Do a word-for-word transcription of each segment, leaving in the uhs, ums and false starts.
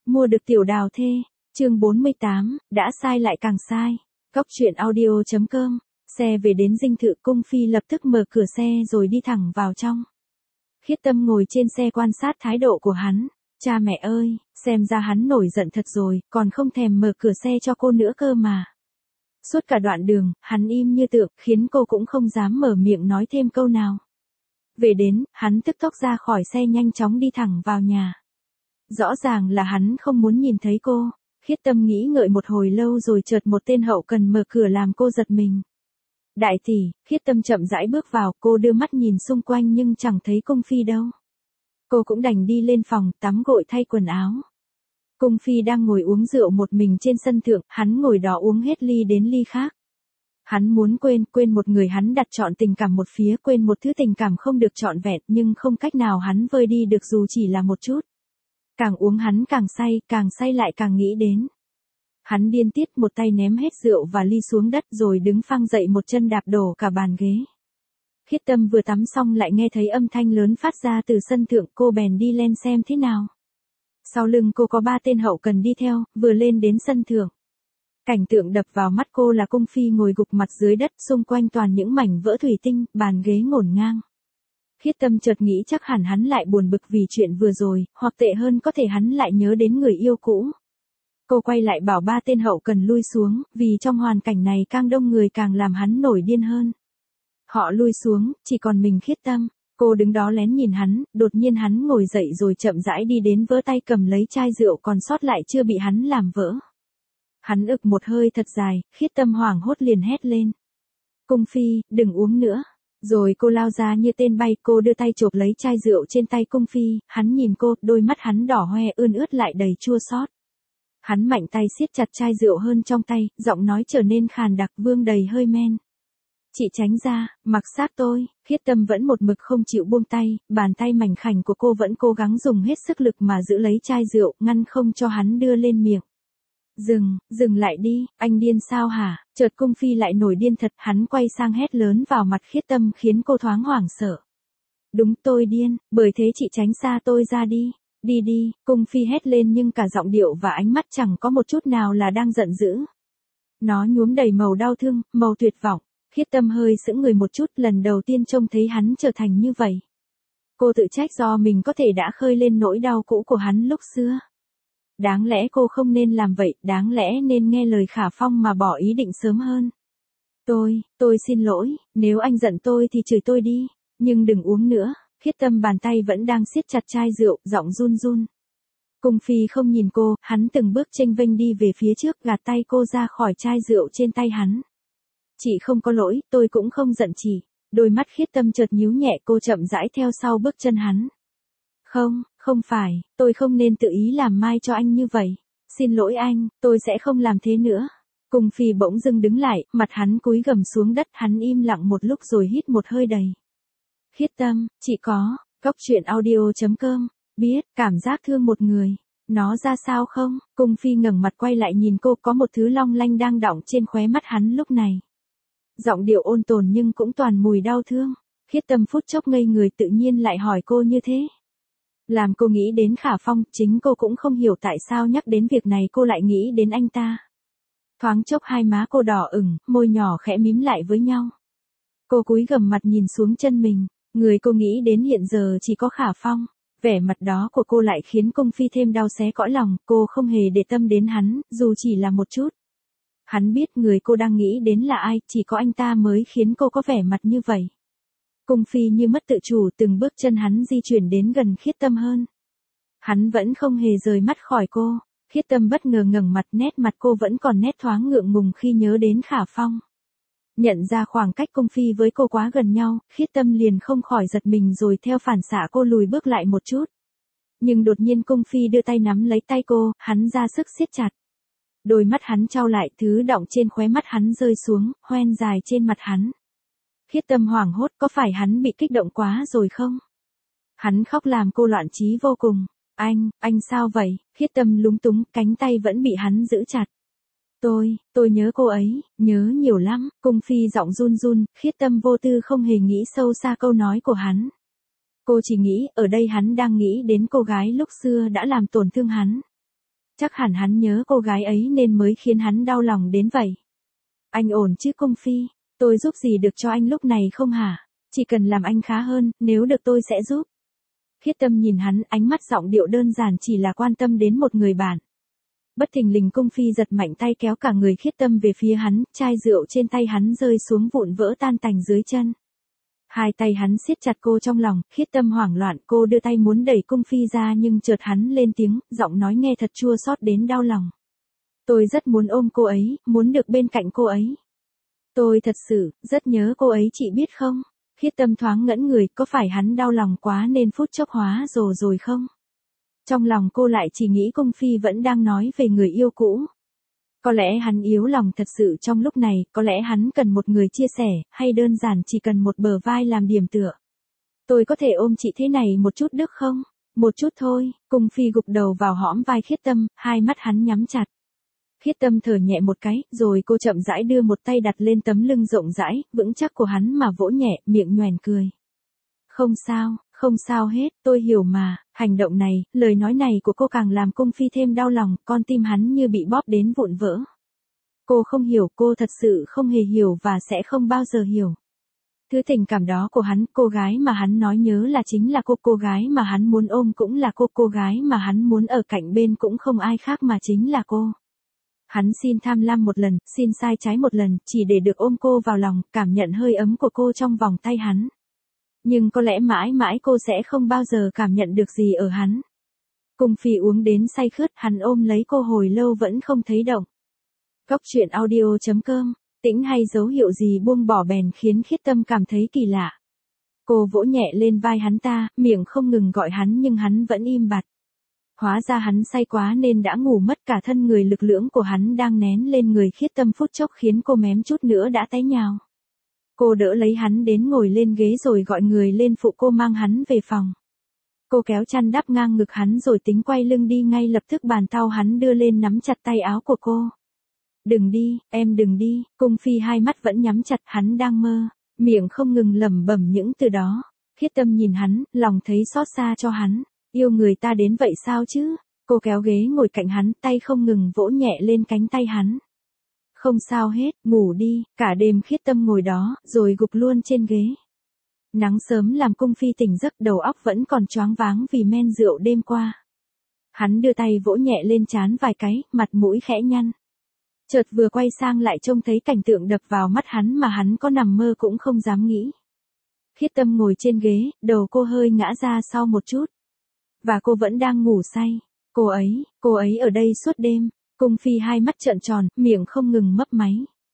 Mua được tiểu đào thê, chương bốn mươi tám, đã sai lại càng sai. Góc truyện audio chấm com, xe về đến dinh thự, Cung Phi lập tức mở cửa xe rồi đi thẳng vào trong. Khiết Tâm ngồi trên xe quan sát thái độ của hắn. Cha mẹ ơi, xem ra hắn nổi giận thật rồi, còn không thèm mở cửa xe cho cô nữa cơ mà. Suốt cả đoạn đường, hắn im như tượng, khiến cô cũng không dám mở miệng nói thêm câu nào. Về đến, hắn tức tốc ra khỏi xe nhanh chóng đi thẳng vào nhà. Rõ ràng là hắn không muốn nhìn thấy cô. Khiết Tâm nghĩ ngợi một hồi lâu rồi chợt một tên hậu cần mở cửa làm cô giật mình. Đại tỷ, Khiết Tâm chậm rãi bước vào, cô đưa mắt nhìn xung quanh nhưng chẳng thấy Cung Phi đâu. Cô cũng đành đi lên phòng, tắm gội thay quần áo. Cung Phi đang ngồi uống rượu một mình trên sân thượng, hắn ngồi đó uống hết ly đến ly khác. Hắn muốn quên, quên một người hắn đặt trọn tình cảm một phía, quên một thứ tình cảm không được trọn vẹn, nhưng không cách nào hắn vơi đi được dù chỉ là một chút. Càng uống hắn càng say, càng say lại càng nghĩ đến. Hắn điên tiết, một tay ném hết rượu và ly xuống đất rồi đứng phang dậy một chân đạp đổ cả bàn ghế. Khiết Tâm vừa tắm xong lại nghe thấy âm thanh lớn phát ra từ sân thượng, cô bèn đi lên xem thế nào. Sau lưng cô có ba tên hậu cần đi theo, vừa lên đến sân thượng. Cảnh tượng đập vào mắt cô là Cung Phi ngồi gục mặt dưới đất, xung quanh toàn những mảnh vỡ thủy tinh, bàn ghế ngổn ngang. Khiết Tâm chợt nghĩ chắc hẳn hắn lại buồn bực vì chuyện vừa rồi, hoặc tệ hơn có thể hắn lại nhớ đến người yêu cũ. Cô quay lại bảo ba tên hậu cần lui xuống, vì trong hoàn cảnh này càng đông người càng làm hắn nổi điên hơn. Họ lui xuống, chỉ còn mình Khiết Tâm. Cô đứng đó lén nhìn hắn, đột nhiên hắn ngồi dậy rồi chậm rãi đi đến vỡ tay cầm lấy chai rượu còn sót lại chưa bị hắn làm vỡ. Hắn ực một hơi thật dài, Khiết Tâm hoảng hốt liền hét lên. Cung Phi, đừng uống nữa. Rồi cô lao ra như tên bay, cô đưa tay chộp lấy chai rượu trên tay Cung Phi, hắn nhìn cô, đôi mắt hắn đỏ hoe ươn ướt lại đầy chua xót. Hắn mạnh tay siết chặt chai rượu hơn trong tay, giọng nói trở nên khàn đặc vương đầy hơi men. Chị tránh ra, mặc sát tôi. Khiết Tâm vẫn một mực không chịu buông tay, bàn tay mảnh khảnh của cô vẫn cố gắng dùng hết sức lực mà giữ lấy chai rượu, ngăn không cho hắn đưa lên miệng. Dừng, dừng lại đi, anh điên sao hả? Chợt Cung Phi lại nổi điên thật, hắn quay sang hét lớn vào mặt Khiết Tâm khiến cô thoáng hoảng sợ. Đúng, tôi điên, bởi thế chị tránh xa tôi ra đi. Đi đi, Cung Phi hét lên nhưng cả giọng điệu và ánh mắt chẳng có một chút nào là đang giận dữ. Nó nhuốm đầy màu đau thương, màu tuyệt vọng. Khiết Tâm hơi sững người một chút, lần đầu tiên trông thấy hắn trở thành như vậy. Cô tự trách do mình có thể đã khơi lên nỗi đau cũ của hắn lúc xưa. Đáng lẽ cô không nên làm vậy, đáng lẽ nên nghe lời Khả Phong mà bỏ ý định sớm hơn. Tôi, tôi xin lỗi, nếu anh giận tôi thì chửi tôi đi, nhưng đừng uống nữa. Khiết Tâm bàn tay vẫn đang siết chặt chai rượu, giọng run run. Cung Phi không nhìn cô, hắn từng bước chênh vênh đi về phía trước, gạt tay cô ra khỏi chai rượu trên tay hắn. Chị không có lỗi, tôi cũng không giận chị. Đôi mắt Khiết Tâm chợt nhíu nhẹ, cô chậm rãi theo sau bước chân hắn. Không, không phải, tôi không nên tự ý làm mai cho anh như vậy. Xin lỗi anh, tôi sẽ không làm thế nữa. Cung Phi bỗng dưng đứng lại, mặt hắn cúi gằm xuống đất, hắn im lặng một lúc rồi hít một hơi đầy. Khiết Tâm, chị có, góc truyện audio chấm com, biết, cảm giác thương một người. Nó ra sao không? Cung Phi ngẩng mặt quay lại nhìn cô, có một thứ long lanh đang đọng trên khóe mắt hắn lúc này. Giọng điệu ôn tồn nhưng cũng toàn mùi đau thương. Khiết Tâm phút chốc ngây người, tự nhiên lại hỏi cô như thế. Làm cô nghĩ đến Khả Phong, chính cô cũng không hiểu tại sao nhắc đến việc này cô lại nghĩ đến anh ta. Thoáng chốc hai má cô đỏ ửng, môi nhỏ khẽ mím lại với nhau. Cô cúi gằm mặt nhìn xuống chân mình, người cô nghĩ đến hiện giờ chỉ có Khả Phong. Vẻ mặt đó của cô lại khiến Cung Phi thêm đau xé cõi lòng, cô không hề để tâm đến hắn, dù chỉ là một chút. Hắn biết người cô đang nghĩ đến là ai, chỉ có anh ta mới khiến cô có vẻ mặt như vậy. Cung Phi như mất tự chủ, từng bước chân hắn di chuyển đến gần Khiết Tâm hơn. Hắn vẫn không hề rời mắt khỏi cô. Khiết Tâm bất ngờ ngẩng mặt, nét mặt cô vẫn còn nét thoáng ngượng ngùng khi nhớ đến Khả Phong. Nhận ra khoảng cách Cung Phi với cô quá gần nhau, Khiết Tâm liền không khỏi giật mình rồi theo phản xạ cô lùi bước lại một chút. Nhưng đột nhiên Cung Phi đưa tay nắm lấy tay cô, hắn ra sức siết chặt. Đôi mắt hắn trao lại, thứ đọng trên khóe mắt hắn rơi xuống, hoen dài trên mặt hắn. Khiết Tâm hoảng hốt, có phải hắn bị kích động quá rồi không? Hắn khóc làm cô loạn trí vô cùng. Anh, anh sao vậy? Khiết Tâm lúng túng, cánh tay vẫn bị hắn giữ chặt. Tôi, tôi nhớ cô ấy, nhớ nhiều lắm. Cung Phi giọng run run, Khiết Tâm vô tư không hề nghĩ sâu xa câu nói của hắn. Cô chỉ nghĩ, ở đây hắn đang nghĩ đến cô gái lúc xưa đã làm tổn thương hắn. chắc hẳn hắn nhớ cô gái ấy nên mới khiến hắn đau lòng đến vậy. Anh ổn chứ Cung Phi, tôi giúp gì được cho anh lúc này không hả? Chỉ cần làm anh khá hơn, nếu được tôi sẽ giúp. Khiết Tâm nhìn hắn, ánh mắt giọng điệu đơn giản chỉ là quan tâm đến một người bạn. Bất thình lình Cung Phi giật mạnh tay kéo cả người Khiết Tâm về phía hắn, chai rượu trên tay hắn rơi xuống vụn vỡ tan tành dưới chân. Hai tay hắn siết chặt cô trong lòng, Khiết Tâm hoảng loạn, cô đưa tay muốn đẩy Cung Phi ra nhưng chợt hắn lên tiếng, giọng nói nghe thật chua xót đến đau lòng. Tôi rất muốn ôm cô ấy, muốn được bên cạnh cô ấy. Tôi thật sự, rất nhớ cô ấy chị biết không? Khiết Tâm thoáng ngẩn người, có phải hắn đau lòng quá nên phút chốc hóa rồ rồi không? Trong lòng cô lại chỉ nghĩ Cung Phi vẫn đang nói về người yêu cũ. Có lẽ hắn yếu lòng thật sự trong lúc này, có lẽ hắn cần một người chia sẻ, hay đơn giản chỉ cần một bờ vai làm điểm tựa. Tôi có thể ôm chị thế này một chút được không? Một chút thôi, Cung Phi gục đầu vào hõm vai Khiết Tâm, hai mắt hắn nhắm chặt. Khiết Tâm thở nhẹ một cái, rồi cô chậm rãi đưa một tay đặt lên tấm lưng rộng rãi, vững chắc của hắn mà vỗ nhẹ, miệng nhoẻn cười. Không sao, không sao hết, tôi hiểu mà. Hành động này, lời nói này của cô càng làm Cung Phi thêm đau lòng, con tim hắn như bị bóp đến vụn vỡ. Cô không hiểu, cô thật sự không hề hiểu và sẽ không bao giờ hiểu. Thứ tình cảm đó của hắn, cô gái mà hắn nói nhớ là chính là cô, cô gái mà hắn muốn ôm cũng là cô, cô gái mà hắn muốn ở cạnh bên cũng không ai khác mà chính là cô. Hắn xin tham lam một lần, xin sai trái một lần, chỉ để được ôm cô vào lòng, cảm nhận hơi ấm của cô trong vòng tay hắn. Nhưng có lẽ mãi mãi cô sẽ không bao giờ cảm nhận được gì ở hắn. Cung Phi uống đến say khướt, hắn ôm lấy cô hồi lâu vẫn không thấy động. Góc truyện audio chấm com, tĩnh hay dấu hiệu gì buông bỏ bèn khiến Khiết Tâm cảm thấy kỳ lạ. Cô vỗ nhẹ lên vai hắn ta, miệng không ngừng gọi hắn nhưng hắn vẫn im bặt. Hóa ra hắn say quá nên đã ngủ mất, cả thân người lực lưỡng của hắn đang nén lên người Khiết Tâm phút chốc khiến cô mém chút nữa đã té nhào. Cô đỡ lấy hắn đến ngồi lên ghế rồi gọi người lên phụ cô mang hắn về phòng. Cô kéo chăn đắp ngang ngực hắn rồi tính quay lưng đi, ngay lập tức bàn tay hắn đưa lên nắm chặt tay áo của cô. Đừng đi, em đừng đi. Cung Phi hai mắt vẫn nhắm chặt, hắn đang mơ, miệng không ngừng lẩm bẩm những từ đó. Khiết Tâm nhìn hắn, lòng thấy xót xa cho hắn. Yêu người ta đến vậy sao chứ? Cô kéo ghế ngồi cạnh hắn, tay không ngừng vỗ nhẹ lên cánh tay hắn. Không sao hết, ngủ đi. Cả đêm Khiết Tâm ngồi đó, rồi gục luôn trên ghế. Nắng sớm làm Cung Phi tỉnh giấc, đầu óc vẫn còn choáng váng vì men rượu đêm qua. Hắn đưa tay vỗ nhẹ lên trán vài cái, mặt mũi khẽ nhăn. Chợt vừa quay sang lại trông thấy cảnh tượng đập vào mắt hắn mà hắn có nằm mơ cũng không dám nghĩ. Khiết Tâm ngồi trên ghế, đầu cô hơi ngã ra sau một chút. Và cô vẫn đang ngủ say. Cô ấy, cô ấy ở đây suốt đêm. Cung Phi hai mắt trợn tròn, miệng không ngừng mấp máy.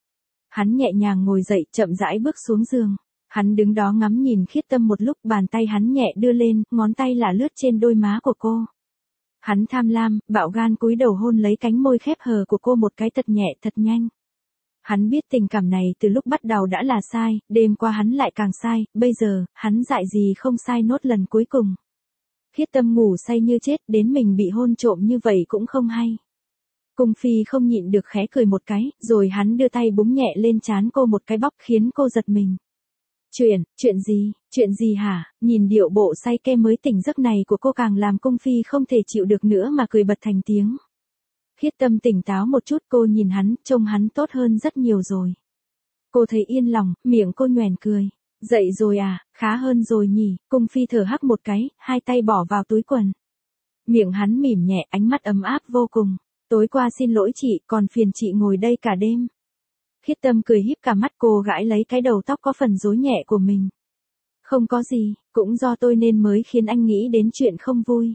Hắn nhẹ nhàng ngồi dậy, chậm rãi bước xuống giường. Hắn đứng đó ngắm nhìn Khiết Tâm một lúc, bàn tay hắn nhẹ đưa lên, ngón tay lả lướt trên đôi má của cô. Hắn tham lam, bạo gan cúi đầu hôn lấy cánh môi khép hờ của cô một cái thật nhẹ thật nhanh. Hắn biết tình cảm này từ lúc bắt đầu đã là sai, đêm qua hắn lại càng sai, bây giờ, hắn dại gì không sai nốt lần cuối cùng. Khiết Tâm ngủ say như chết, đến mình bị hôn trộm như vậy cũng không hay. Cung Phi không nhịn được khẽ cười một cái, rồi hắn đưa tay búng nhẹ lên trán cô một cái bóc khiến cô giật mình. Chuyện, chuyện gì, chuyện gì hả? Nhìn điệu bộ say ke mới tỉnh giấc này của cô càng làm Cung Phi không thể chịu được nữa mà cười bật thành tiếng. Khiết Tâm tỉnh táo một chút, cô nhìn hắn, trông hắn tốt hơn rất nhiều rồi. Cô thấy yên lòng, miệng cô nhoẻn cười. Dậy rồi à, khá hơn rồi nhỉ. Cung Phi thở hắt một cái, hai tay bỏ vào túi quần. Miệng hắn mỉm nhẹ, ánh mắt ấm áp vô cùng. Tối qua xin lỗi chị, còn phiền chị ngồi đây cả đêm. Khiết Tâm cười híp cả mắt, cô gãi lấy cái đầu tóc có phần rối nhẹ của mình. Không có gì, cũng do tôi nên mới khiến anh nghĩ đến chuyện không vui.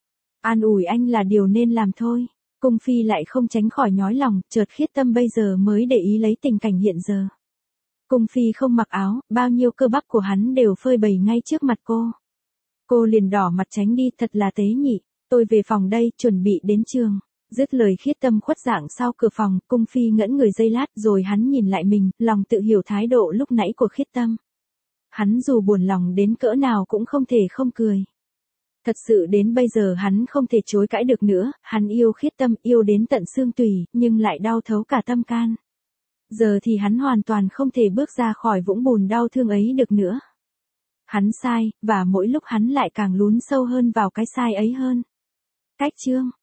An ủi anh là điều nên làm thôi. Cung Phi lại không tránh khỏi nhói lòng, chợt Khiết Tâm bây giờ mới để ý lấy tình cảnh hiện giờ. Cung Phi không mặc áo, bao nhiêu cơ bắp của hắn đều phơi bày ngay trước mặt cô. Cô liền đỏ mặt tránh đi, thật là tế nhị. Tôi về phòng đây, chuẩn bị đến trường. Dứt lời Khiết Tâm khuất dạng sau cửa phòng, Cung Phi ngẩn người giây lát rồi hắn nhìn lại mình, lòng tự hiểu thái độ lúc nãy của Khiết Tâm. Hắn dù buồn lòng đến cỡ nào cũng không thể không cười. Thật sự đến bây giờ hắn không thể chối cãi được nữa, hắn yêu Khiết Tâm, yêu đến tận xương tủy, nhưng lại đau thấu cả tâm can. Giờ thì hắn hoàn toàn không thể bước ra khỏi vũng bùn đau thương ấy được nữa. Hắn sai, và mỗi lúc hắn lại càng lún sâu hơn vào cái sai ấy hơn. Cách chương